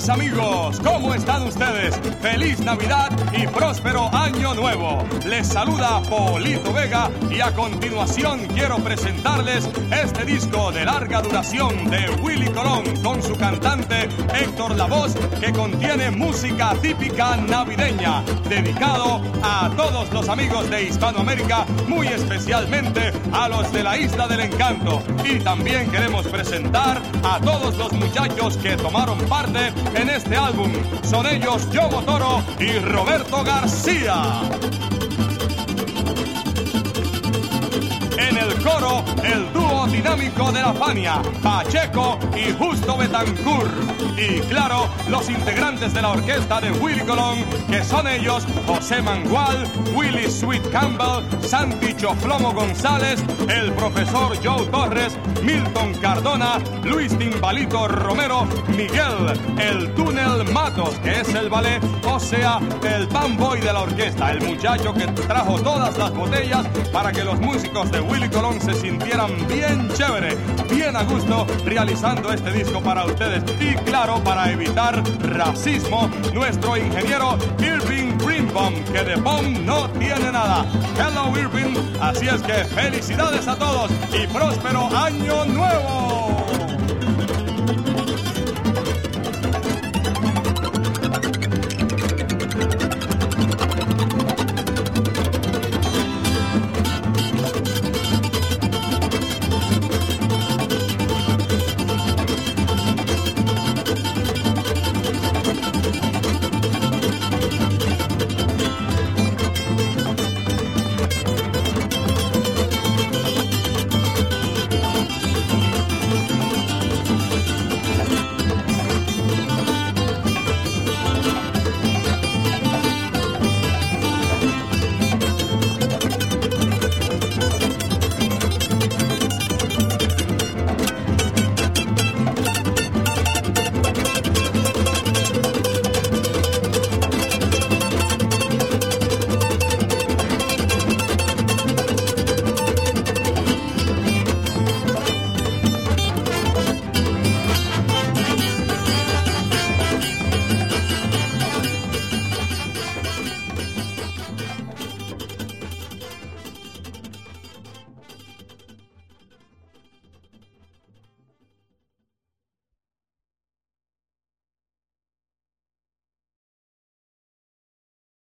mis amigos, ¿cómo están ustedes? ¡Feliz Navidad y próspero Año Nuevo! Les saluda Polito Vega y a continuación quiero presentarles este disco de larga duración de Willy Colón con su cantante Héctor Lavoz, que contiene música típica navideña, dedicado a todos los amigos de Hispanoamérica, muy especialmente a los de la Isla del Encanto. Y también queremos presentar a todos los muchachos que tomaron parte en este álbum. Son ellos Yobo Toro y Roberto García. En el coro, el dúo dinámico de la Fania, Pacheco y Justo Betancourt. Y claro, los integrantes de la orquesta de Willy Colón, que son ellos José Mangual, Willy Sweet Campbell, Santi Choflomo González, el profesor Joe Torres, Milton Cardona, Luis Timbalito Romero, Miguel El Túnel Matos, que es el ballet, o sea, el fanboy de la orquesta, el muchacho que trajo todas las botellas para que los músicos de Willy Colón se sintieran bien chévere, bien a gusto, realizando este disco para ustedes. Y claro, para evitar racismo, nuestro ingeniero Irving Greenbaum, que de bomb no tiene nada. Hello Irving, así es que felicidades a todos y próspero Año Nuevo.